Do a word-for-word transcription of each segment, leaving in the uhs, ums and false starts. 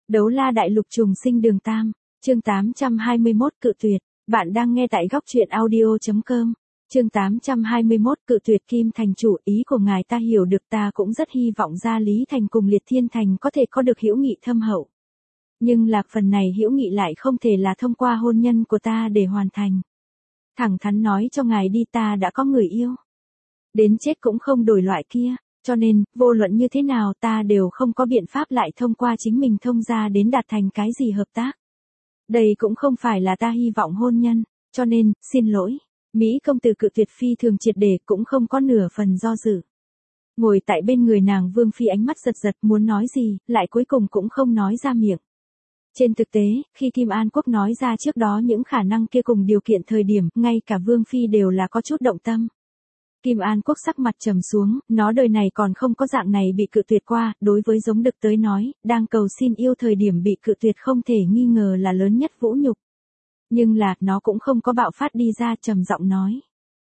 Đấu la đại lục trùng sinh đường tam, chương tám trăm hai mươi mốt cự tuyệt, bạn đang nghe tại góc truyện audio.com, chương tám trăm hai mươi mốt cự tuyệt Kim Thành chủ, ý của ngài ta hiểu được, ta cũng rất hy vọng Gia Lý Thành cùng Liệt Thiên Thành có thể có được hữu nghị thâm hậu. Nhưng lạc phần này hữu nghị lại không thể là thông qua hôn nhân của ta để hoàn thành. Thẳng thắn nói cho ngài đi, ta đã có người yêu. Đến chết cũng không đổi loại kia. Cho nên, vô luận như thế nào ta đều không có biện pháp lại thông qua chính mình thông gia đến đạt thành cái gì hợp tác. Đây cũng không phải là ta hy vọng hôn nhân, cho nên, xin lỗi. Mỹ công tử cự tuyệt phi thường triệt để, cũng không có nửa phần do dự. Ngồi tại bên người nàng Vương Phi ánh mắt giật giật, muốn nói gì, lại cuối cùng cũng không nói ra miệng. Trên thực tế, khi Kim An Quốc nói ra trước đó những khả năng kia cùng điều kiện thời điểm, ngay cả Vương Phi đều là có chút động tâm. Kim An Quốc sắc mặt trầm xuống, nó đời này còn không có dạng này bị cự tuyệt qua, đối với giống đực tới nói, đang cầu xin yêu thời điểm bị cự tuyệt không thể nghi ngờ là lớn nhất vũ nhục. Nhưng là, nó cũng không có bạo phát đi ra, trầm giọng nói.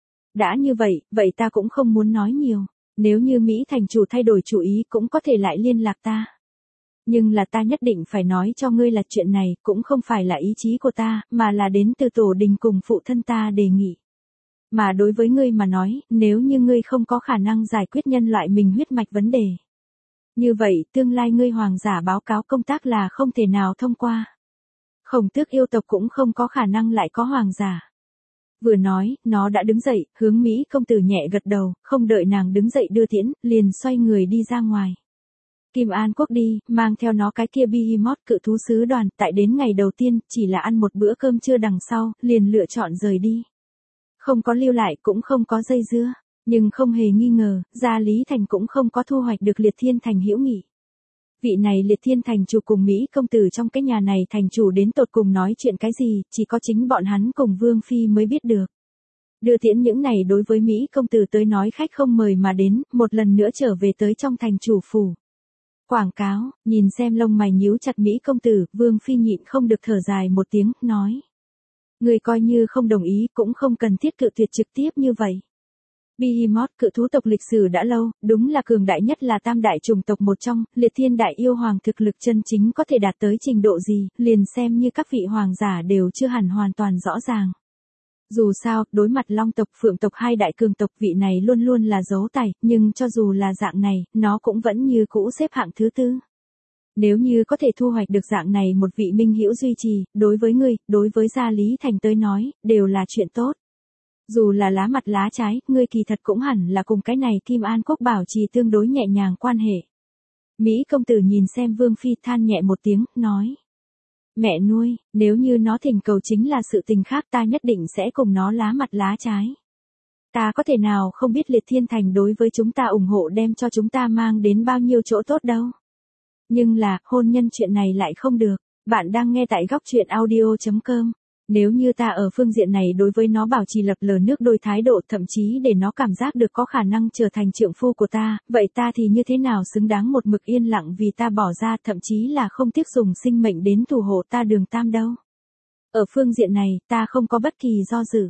Đã như vậy, vậy ta cũng không muốn nói nhiều, nếu như Mỹ thành chủ thay đổi chủ ý cũng có thể lại liên lạc ta. Nhưng là ta nhất định phải nói cho ngươi là chuyện này cũng không phải là ý chí của ta, mà là đến từ tổ đình cùng phụ thân ta đề nghị. Mà đối với ngươi mà nói, nếu như ngươi không có khả năng giải quyết nhân loại mình huyết mạch vấn đề. Như vậy, tương lai ngươi hoàng giả báo cáo công tác là không thể nào thông qua. Khổng Tước yêu tộc cũng không có khả năng lại có hoàng giả. Vừa nói, nó đã đứng dậy, hướng Mỹ công tử nhẹ gật đầu, không đợi nàng đứng dậy đưa tiễn, liền xoay người đi ra ngoài. Kim An Quốc đi, mang theo nó cái kia Behemoth cự thú sứ đoàn, tại đến ngày đầu tiên, chỉ là ăn một bữa cơm trưa đằng sau, liền lựa chọn rời đi. Không có lưu lại cũng không có dây dưa, nhưng không hề nghi ngờ, Gia Lý Thành cũng không có thu hoạch được Liệt Thiên Thành hữu nghị. Vị này Liệt Thiên Thành chủ cùng Mỹ công tử trong cái nhà này thành chủ đến tột cùng nói chuyện cái gì, chỉ có chính bọn hắn cùng Vương Phi mới biết được. Đưa tiễn những này đối với Mỹ công tử tới nói khách không mời mà đến, một lần nữa trở về tới trong thành chủ phủ. Quảng cáo, nhìn xem lông mày nhíu chặt Mỹ công tử, Vương Phi nhịn không được thở dài một tiếng, nói. Người coi như không đồng ý cũng không cần thiết cự tuyệt trực tiếp như vậy. Behemoth cự thú tộc lịch sử đã lâu, đúng là cường đại nhất là tam đại chủng tộc một trong, Liệt Thiên đại yêu hoàng thực lực chân chính có thể đạt tới trình độ gì, liền xem như các vị hoàng giả đều chưa hẳn hoàn toàn rõ ràng. Dù sao, đối mặt long tộc phượng tộc hai đại cường tộc vị này luôn luôn là dấu tài, nhưng cho dù là dạng này, nó cũng vẫn như cũ xếp hạng thứ tư. Nếu như có thể thu hoạch được dạng này một vị minh hữu duy trì, đối với ngươi, đối với Gia Lý Thành tới nói, đều là chuyện tốt. Dù là lá mặt lá trái, ngươi kỳ thật cũng hẳn là cùng cái này Kim An Quốc bảo trì tương đối nhẹ nhàng quan hệ. Mỹ công tử nhìn xem Vương Phi than nhẹ một tiếng, nói. Mẹ nuôi, nếu như nó thỉnh cầu chính là sự tình khác ta nhất định sẽ cùng nó lá mặt lá trái. Ta có thể nào không biết Liệt Thiên Thành đối với chúng ta ủng hộ đem cho chúng ta mang đến bao nhiêu chỗ tốt đâu. Nhưng là, hôn nhân chuyện này lại không được, bạn đang nghe tại góc truyện audio.com. Nếu như ta ở phương diện này đối với nó bảo trì lập lờ nước đôi thái độ, thậm chí để nó cảm giác được có khả năng trở thành trượng phu của ta, vậy ta thì như thế nào xứng đáng một mực yên lặng vì ta bỏ ra, thậm chí là không tiếc dùng sinh mệnh đến thủ hộ ta đường tam đâu. Ở phương diện này, ta không có bất kỳ do dự.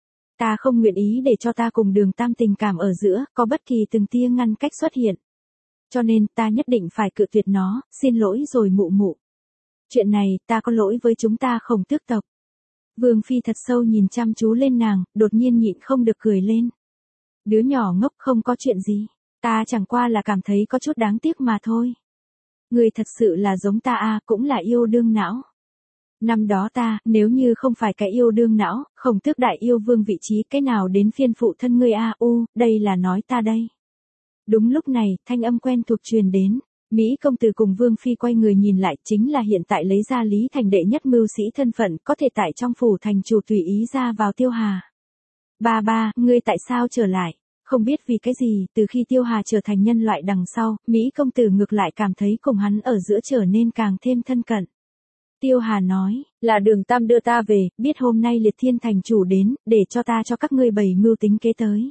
Ta không nguyện ý để cho ta cùng đường tam tình cảm ở giữa, có bất kỳ từng tia ngăn cách xuất hiện. Cho nên, ta nhất định phải cự tuyệt nó, xin lỗi rồi mụ mụ. Chuyện này, ta có lỗi với chúng ta Khổng Tước tộc. Vương Phi thật sâu nhìn chăm chú lên nàng, đột nhiên nhịn không được cười lên. Đứa nhỏ ngốc không có chuyện gì, ta chẳng qua là cảm thấy có chút đáng tiếc mà thôi. Người thật sự là giống ta à, cũng là yêu đương não. Năm đó ta, nếu như không phải cái yêu đương não, Khổng Tước đại yêu vương vị trí cái nào đến phiên phụ thân ngươi a u, đây là nói ta đây. Đúng lúc này, thanh âm quen thuộc truyền đến. Mỹ công tử cùng Vương Phi quay người nhìn lại, chính là hiện tại lấy Gia Lý Thành đệ nhất mưu sĩ thân phận, có thể tại trong phủ thành chủ tùy ý ra vào Tiêu Hà. Ba ba, ngươi tại sao trở lại? Không biết vì cái gì, từ khi Tiêu Hà trở thành nhân loại đằng sau, Mỹ công tử ngược lại cảm thấy cùng hắn ở giữa trở nên càng thêm thân cận. Tiêu Hà nói, là đường tam đưa ta về, biết hôm nay Liệt Thiên Thành chủ đến, để cho ta cho các ngươi bày mưu tính kế tới.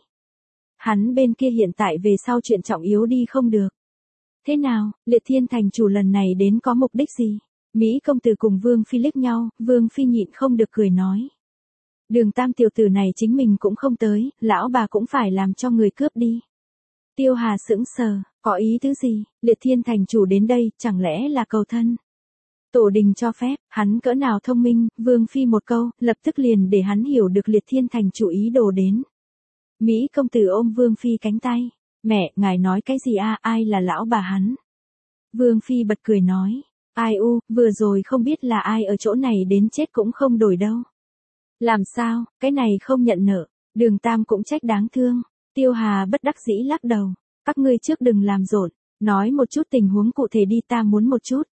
Hắn bên kia hiện tại về sau chuyện trọng yếu đi không được. Thế nào, Liệt Thiên Thành chủ lần này đến có mục đích gì? Mỹ công tử cùng Vương Phi liếc nhau, Vương Phi nhịn không được cười nói. Đường tam tiểu tử này chính mình cũng không tới, lão bà cũng phải làm cho người cướp đi. Tiêu Hà sững sờ, có ý tứ gì, Liệt Thiên Thành chủ đến đây, chẳng lẽ là cầu thân? Tổ đình cho phép, hắn cỡ nào thông minh, Vương Phi một câu, lập tức liền để hắn hiểu được Liệt Thiên Thành chủ ý đồ đến. Mỹ công tử ôm Vương Phi cánh tay. Mẹ, ngài nói cái gì a, ai là lão bà hắn? Vương Phi bật cười nói. Ai u, vừa rồi không biết là ai ở chỗ này đến chết cũng không đổi đâu. Làm sao, cái này không nhận nợ, Đường Tam cũng trách đáng thương. Tiêu Hà bất đắc dĩ lắc đầu. Các ngươi trước đừng làm rộn, nói một chút tình huống cụ thể đi, ta muốn một chút.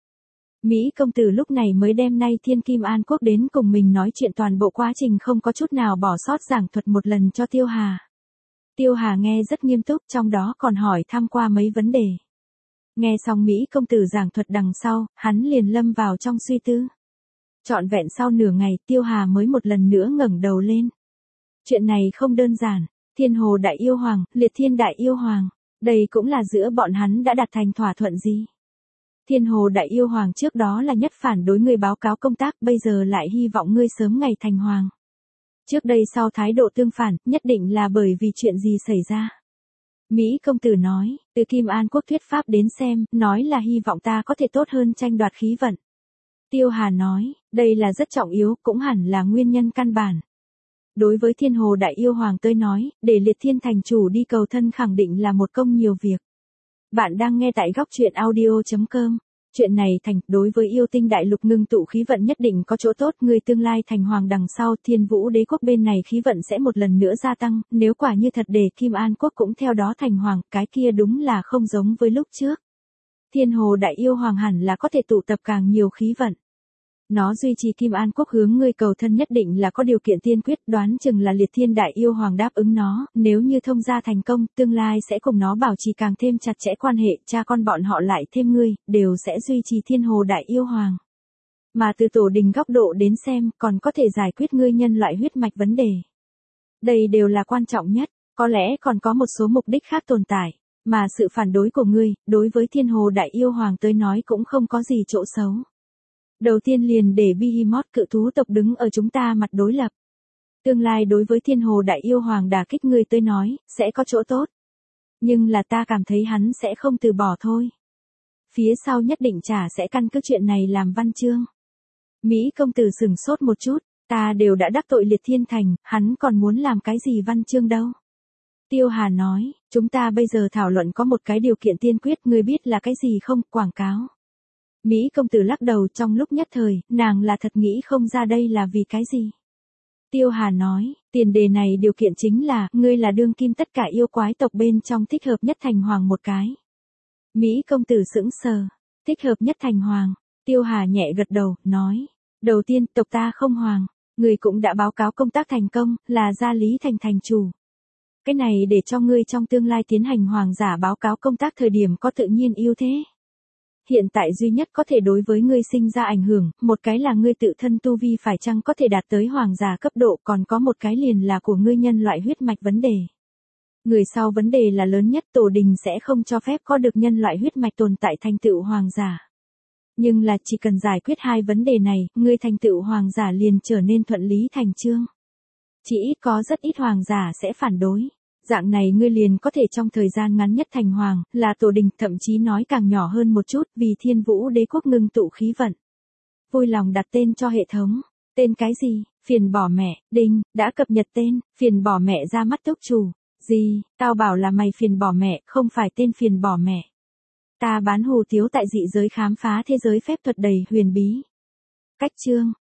Mỹ công tử lúc này mới đem nay Thiên Kim An Quốc đến cùng mình nói chuyện toàn bộ quá trình không có chút nào bỏ sót giảng thuật một lần cho Tiêu Hà. Tiêu Hà nghe rất nghiêm túc, trong đó còn hỏi thăm qua mấy vấn đề. Nghe xong Mỹ công tử giảng thuật đằng sau, hắn liền lâm vào trong suy tư. Trọn vẹn sau nửa ngày, Tiêu Hà mới một lần nữa ngẩng đầu lên. Chuyện này không đơn giản, Thiên Hồ Đại Yêu Hoàng, Liệt Thiên Đại Yêu Hoàng, đây cũng là giữa bọn hắn đã đạt thành thỏa thuận gì? Thiên Hồ Đại Yêu Hoàng trước đó là nhất phản đối ngươi báo cáo công tác, bây giờ lại hy vọng ngươi sớm ngày thành hoàng. Trước đây sau thái độ tương phản, nhất định là bởi vì chuyện gì xảy ra. Mỹ công tử nói, từ Kim An Quốc thuyết pháp đến xem, nói là hy vọng ta có thể tốt hơn tranh đoạt khí vận. Tiêu Hà nói, đây là rất trọng yếu, cũng hẳn là nguyên nhân căn bản. Đối với Thiên Hồ Đại Yêu Hoàng tới nói, để Liệt Thiên Thành chủ đi cầu thân khẳng định là một công nhiều việc. Bạn đang nghe tại góc truyện audio chấm com. Chuyện này thành, đối với yêu tinh đại lục ngưng tụ khí vận nhất định có chỗ tốt, người tương lai thành hoàng đằng sau Thiên Vũ Đế quốc bên này khí vận sẽ một lần nữa gia tăng, nếu quả như thật để Kim An Quốc cũng theo đó thành hoàng, cái kia đúng là không giống với lúc trước. Thiên Hồ Đại Yêu Hoàng hẳn là có thể tụ tập càng nhiều khí vận. Nó duy trì Kim An Quốc hướng ngươi cầu thân nhất định là có điều kiện tiên quyết, đoán chừng là Liệt Thiên Đại Yêu Hoàng đáp ứng nó, nếu như thông gia thành công, tương lai sẽ cùng nó bảo trì càng thêm chặt chẽ quan hệ, cha con bọn họ lại thêm ngươi, đều sẽ duy trì Thiên Hồ Đại Yêu Hoàng. Mà từ tổ đình góc độ đến xem, còn có thể giải quyết ngươi nhân loại huyết mạch vấn đề. Đây đều là quan trọng nhất, có lẽ còn có một số mục đích khác tồn tại, mà sự phản đối của ngươi, đối với Thiên Hồ Đại Yêu Hoàng tới nói cũng không có gì chỗ xấu. Đầu tiên liền để Behemoth cự thú tộc đứng ở chúng ta mặt đối lập. Tương lai đối với Thiên Hồ Đại Yêu Hoàng đả kích ngươi tới nói, sẽ có chỗ tốt. Nhưng là ta cảm thấy hắn sẽ không từ bỏ thôi. Phía sau nhất định chả sẽ căn cứ chuyện này làm văn chương. Mỹ công tử sửng sốt một chút, ta đều đã đắc tội Liệt Thiên Thành, hắn còn muốn làm cái gì văn chương đâu. Tiêu Hà nói, chúng ta bây giờ thảo luận có một cái điều kiện tiên quyết, ngươi biết là cái gì không, quảng cáo. Mỹ công tử lắc đầu, trong lúc nhất thời, nàng là thật nghĩ không ra đây là vì cái gì. Tiêu Hà nói, tiền đề này điều kiện chính là, ngươi là đương kim tất cả yêu quái tộc bên trong thích hợp nhất thành hoàng một cái. Mỹ công tử sững sờ, thích hợp nhất thành hoàng. Tiêu Hà nhẹ gật đầu, nói, đầu tiên tộc ta không hoàng, ngươi cũng đã báo cáo công tác thành công, là gia Lý Thành thành chủ. Cái này để cho ngươi trong tương lai tiến hành hoàng giả báo cáo công tác thời điểm có tự nhiên ưu thế. Hiện tại duy nhất có thể đối với ngươi sinh ra ảnh hưởng, một cái là ngươi tự thân tu vi phải chăng có thể đạt tới hoàng giả cấp độ, còn có một cái liền là của ngươi nhân loại huyết mạch vấn đề. Người sau vấn đề là lớn nhất, tổ đình sẽ không cho phép có được nhân loại huyết mạch tồn tại thành tựu hoàng giả. Nhưng là chỉ cần giải quyết hai vấn đề này, ngươi thành tựu hoàng giả liền trở nên thuận lý thành chương. Chỉ ít có rất ít hoàng giả sẽ phản đối. Dạng này ngươi liền có thể trong thời gian ngắn nhất thành hoàng, là tổ đình, thậm chí nói càng nhỏ hơn một chút, vì Thiên Vũ Đế quốc ngưng tụ khí vận. Vui lòng đặt tên cho hệ thống. Tên cái gì? Phiền bỏ mẹ, đinh, đã cập nhật tên, phiền bỏ mẹ ra mắt túc chủ. Gì, tao bảo là mày phiền bỏ mẹ, không phải tên phiền bỏ mẹ. Ta bán hù tiếu tại dị giới khám phá thế giới phép thuật đầy huyền bí. Cách chương.